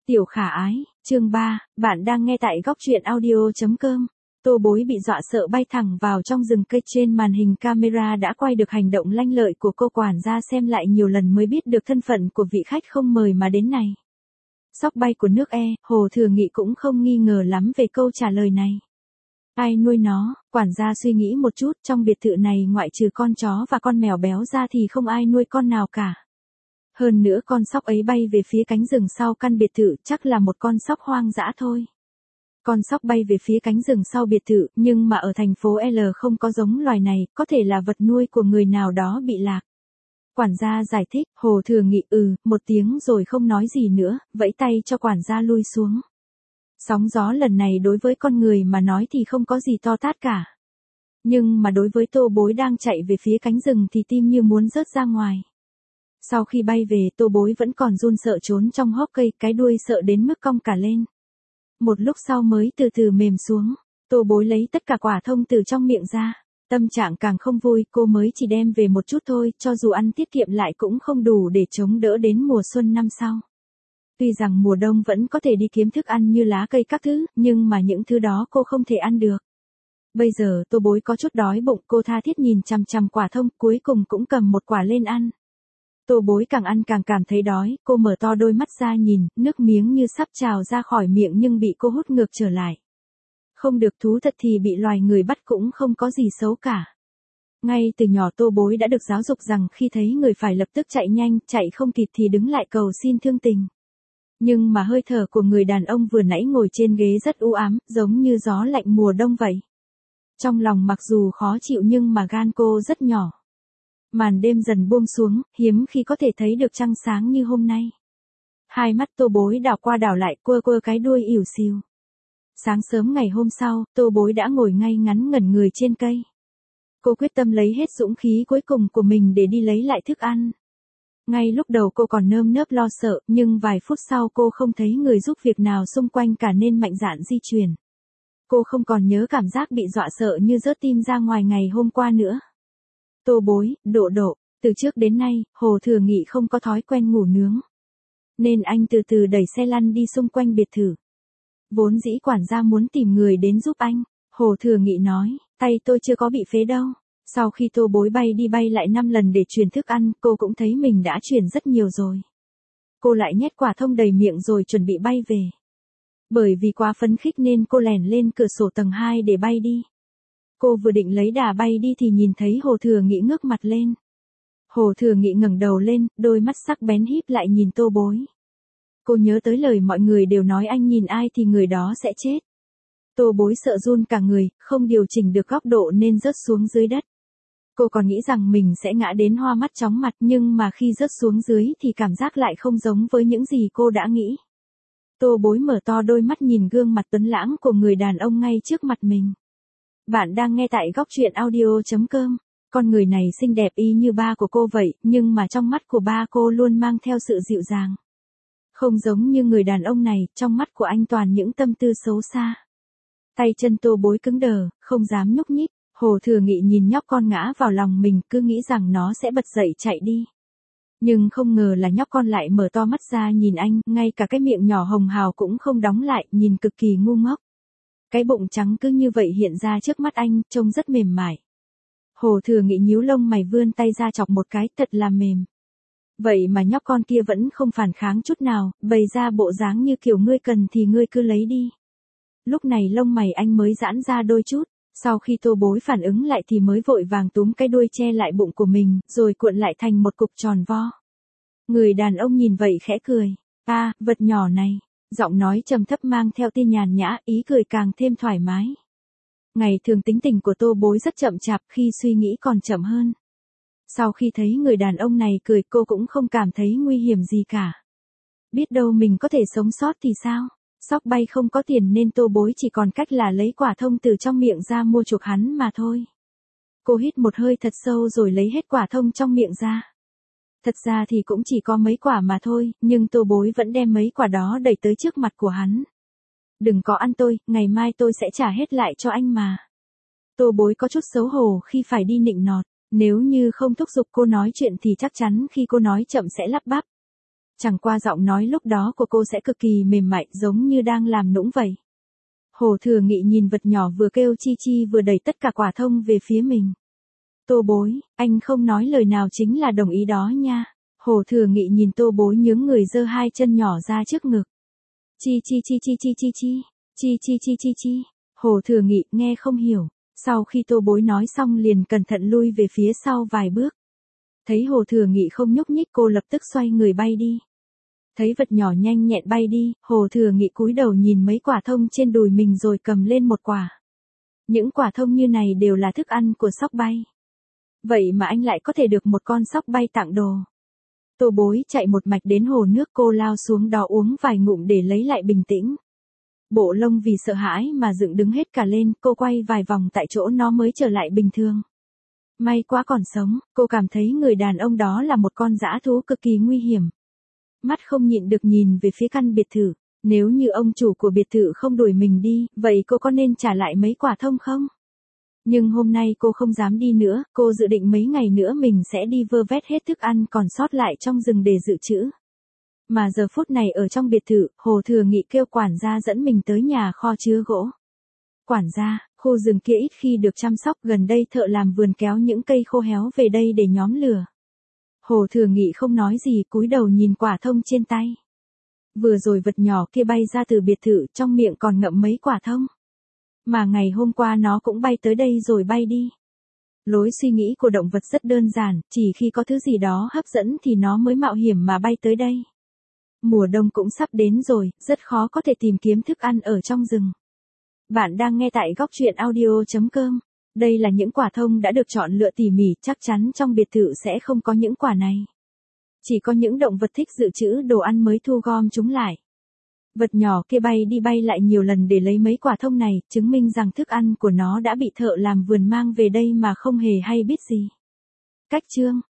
Tiểu khả ái, chương 3, bạn đang nghe tại góc truyện audio.com. Tô Bối bị dọa sợ bay thẳng vào trong rừng cây, trên màn hình camera đã quay được hành động lanh lợi của cô, quản gia xem lại nhiều lần mới biết được thân phận của vị khách không mời mà đến này. Sóc bay của nước E, Hồ Thừa Nghị cũng không nghi ngờ lắm về câu trả lời này. Ai nuôi nó, quản gia suy nghĩ một chút, trong biệt thự này ngoại trừ con chó và con mèo béo ra thì không ai nuôi con nào cả. Hơn nữa con sóc ấy bay về phía cánh rừng sau căn biệt thự, chắc là một con sóc hoang dã thôi. Con sóc bay về phía cánh rừng sau biệt thự, nhưng mà ở thành phố L không có giống loài này, có thể là vật nuôi của người nào đó bị lạc. Quản gia giải thích, Hồ Thừa Nghị một tiếng rồi không nói gì nữa, vẫy tay cho quản gia lui xuống. Sóng gió lần này đối với con người mà nói thì không có gì to tát cả. Nhưng mà đối với Tô Bối đang chạy về phía cánh rừng thì tim như muốn rớt ra ngoài. Sau khi bay về, Tô Bối vẫn còn run sợ trốn trong hốc cây, cái đuôi sợ đến mức cong cả lên. Một lúc sau mới từ từ mềm xuống, Tô Bối lấy tất cả quả thông từ trong miệng ra. Tâm trạng càng không vui, cô mới chỉ đem về một chút thôi, cho dù ăn tiết kiệm lại cũng không đủ để chống đỡ đến mùa xuân năm sau. Tuy rằng mùa đông vẫn có thể đi kiếm thức ăn như lá cây các thứ, nhưng mà những thứ đó cô không thể ăn được. Bây giờ Tô Bối có chút đói bụng, cô tha thiết nhìn chằm chằm quả thông, cuối cùng cũng cầm một quả lên ăn. Tô Bối càng ăn càng cảm thấy đói, cô mở to đôi mắt ra nhìn, nước miếng như sắp trào ra khỏi miệng nhưng bị cô hút ngược trở lại. Không được, thú thật thì bị loài người bắt cũng không có gì xấu cả. Ngay từ nhỏ Tô Bối đã được giáo dục rằng khi thấy người phải lập tức chạy nhanh, chạy không kịp thì đứng lại cầu xin thương tình. Nhưng mà hơi thở của người đàn ông vừa nãy ngồi trên ghế rất u ám, giống như gió lạnh mùa đông vậy. Trong lòng mặc dù khó chịu nhưng mà gan cô rất nhỏ. Màn đêm dần buông xuống, hiếm khi có thể thấy được trăng sáng như hôm nay. Hai mắt Tô Bối đảo qua đảo lại, quơ quơ cái đuôi ỉu xìu. Sáng sớm ngày hôm sau, Tô Bối đã ngồi ngay ngắn ngẩn người trên cây. Cô quyết tâm lấy hết dũng khí cuối cùng của mình để đi lấy lại thức ăn. Ngay lúc đầu cô còn nơm nớp lo sợ, nhưng vài phút sau cô không thấy người giúp việc nào xung quanh cả nên mạnh dạn di chuyển. Cô không còn nhớ cảm giác bị dọa sợ như rớt tim ra ngoài ngày hôm qua nữa. Tô Bối, Độ, từ trước đến nay, Hồ Thừa Nghị không có thói quen ngủ nướng. Nên anh từ từ đẩy xe lăn đi xung quanh biệt thự. Vốn dĩ quản gia muốn tìm người đến giúp anh, Hồ Thừa Nghị nói, tay tôi chưa có bị phế đâu. Sau khi Tô Bối bay đi bay lại 5 lần để chuyển thức ăn, cô cũng thấy mình đã chuyển rất nhiều rồi. Cô lại nhét quả thông đầy miệng rồi chuẩn bị bay về. Bởi vì quá phấn khích nên cô lèn lên cửa sổ tầng 2 để bay đi. Cô vừa định lấy đà bay đi thì nhìn thấy Hồ Thừa Nghị ngước mặt lên. Hồ Thừa Nghị ngẩng đầu lên, đôi mắt sắc bén híp lại nhìn Tô Bối. Cô nhớ tới lời mọi người đều nói anh nhìn ai thì người đó sẽ chết. Tô Bối sợ run cả người, không điều chỉnh được góc độ nên rớt xuống dưới đất. Cô còn nghĩ rằng mình sẽ ngã đến hoa mắt chóng mặt, nhưng mà khi rớt xuống dưới thì cảm giác lại không giống với những gì cô đã nghĩ. Tô Bối mở to đôi mắt nhìn gương mặt tuấn lãng của người đàn ông ngay trước mặt mình. Bạn đang nghe tại góc truyện audio.com. Con người này xinh đẹp y như ba của cô vậy, nhưng mà trong mắt của ba cô luôn mang theo sự dịu dàng. Không giống như người đàn ông này, trong mắt của anh toàn những tâm tư xấu xa. Tay chân Tô Bối cứng đờ, không dám nhúc nhích. Hồ Thừa Nghị nhìn nhóc con ngã vào lòng mình, cứ nghĩ rằng nó sẽ bật dậy chạy đi. Nhưng không ngờ là nhóc con lại mở to mắt ra nhìn anh, ngay cả cái miệng nhỏ hồng hào cũng không đóng lại, nhìn cực kỳ ngu ngốc. Cái bụng trắng cứ như vậy hiện ra trước mắt anh, trông rất mềm mại. Hồ Thừa Nghị nhíu lông mày vươn tay ra chọc một cái, thật là mềm. Vậy mà nhóc con kia vẫn không phản kháng chút nào, bày ra bộ dáng như kiểu ngươi cần thì ngươi cứ lấy đi. Lúc này lông mày anh mới giãn ra đôi chút, sau khi Tô Bối phản ứng lại thì mới vội vàng túm cái đuôi che lại bụng của mình, rồi cuộn lại thành một cục tròn vo. Người đàn ông nhìn vậy khẽ cười, vật nhỏ này, giọng nói trầm thấp mang theo tia nhàn nhã, ý cười càng thêm thoải mái. Ngày thường tính tình của Tô Bối rất chậm chạp, khi suy nghĩ còn chậm hơn. Sau khi thấy người đàn ông này cười, cô cũng không cảm thấy nguy hiểm gì cả. Biết đâu mình có thể sống sót thì sao? Sóc bay không có tiền nên Tô Bối chỉ còn cách là lấy quả thông từ trong miệng ra mua chuộc hắn mà thôi. Cô hít một hơi thật sâu rồi lấy hết quả thông trong miệng ra. Thật ra thì cũng chỉ có mấy quả mà thôi, nhưng Tô Bối vẫn đem mấy quả đó đẩy tới trước mặt của hắn. Đừng có ăn tôi, ngày mai tôi sẽ trả hết lại cho anh mà. Tô Bối có chút xấu hổ khi phải đi nịnh nọt, nếu như không thúc giục cô nói chuyện thì chắc chắn khi cô nói chậm sẽ lắp bắp. Chẳng qua giọng nói lúc đó của cô sẽ cực kỳ mềm mại giống như đang làm nũng vậy. Hồ Thừa Nghị nhìn vật nhỏ vừa kêu chi chi vừa đẩy tất cả quả thông về phía mình. Tô Bối, anh không nói lời nào chính là đồng ý đó nha. Hồ Thừa Nghị nhìn Tô Bối nhướng người giơ hai chân nhỏ ra trước ngực. Chi chi chi chi chi chi chi, chi chi chi chi chi. Hồ Thừa Nghị nghe không hiểu. Sau khi Tô Bối nói xong liền cẩn thận lui về phía sau vài bước. Thấy Hồ Thừa Nghị không nhúc nhích cô lập tức xoay người bay đi. Thấy vật nhỏ nhanh nhẹn bay đi, Hồ Thừa Nghị cúi đầu nhìn mấy quả thông trên đùi mình rồi cầm lên một quả. Những quả thông như này đều là thức ăn của sóc bay. Vậy mà anh lại có thể được một con sóc bay tặng đồ. Tô Bối chạy một mạch đến hồ nước, cô lao xuống đó uống vài ngụm để lấy lại bình tĩnh. Bộ lông vì sợ hãi mà dựng đứng hết cả lên, cô quay vài vòng tại chỗ nó mới trở lại bình thường. May quá còn sống, cô cảm thấy người đàn ông đó là một con dã thú cực kỳ nguy hiểm. Mắt không nhịn được nhìn về phía căn biệt thự, nếu như ông chủ của biệt thự không đuổi mình đi, vậy cô có nên trả lại mấy quả thông không? Nhưng hôm nay cô không dám đi nữa, cô dự định mấy ngày nữa mình sẽ đi vơ vét hết thức ăn còn sót lại trong rừng để dự trữ. Mà giờ phút này ở trong biệt thự, Hồ Thừa Nghị kêu quản gia dẫn mình tới nhà kho chứa gỗ. Quản gia, khu rừng kia ít khi được chăm sóc, gần đây thợ làm vườn kéo những cây khô héo về đây để nhóm lửa. Hồ Thừa Nghị không nói gì, cúi đầu nhìn quả thông trên tay. Vừa rồi vật nhỏ kia bay ra từ biệt thự, trong miệng còn ngậm mấy quả thông. Mà ngày hôm qua nó cũng bay tới đây rồi bay đi. Lối suy nghĩ của động vật rất đơn giản, chỉ khi có thứ gì đó hấp dẫn thì nó mới mạo hiểm mà bay tới đây. Mùa đông cũng sắp đến rồi, rất khó có thể tìm kiếm thức ăn ở trong rừng. Bạn đang nghe tại góc truyện audio.com. Đây là những quả thông đã được chọn lựa tỉ mỉ, chắc chắn trong biệt thự sẽ không có những quả này. Chỉ có những động vật thích dự trữ đồ ăn mới thu gom chúng lại. Vật nhỏ kia bay đi bay lại nhiều lần để lấy mấy quả thông này, chứng minh rằng thức ăn của nó đã bị thợ làm vườn mang về đây mà không hề hay biết gì. Cách chương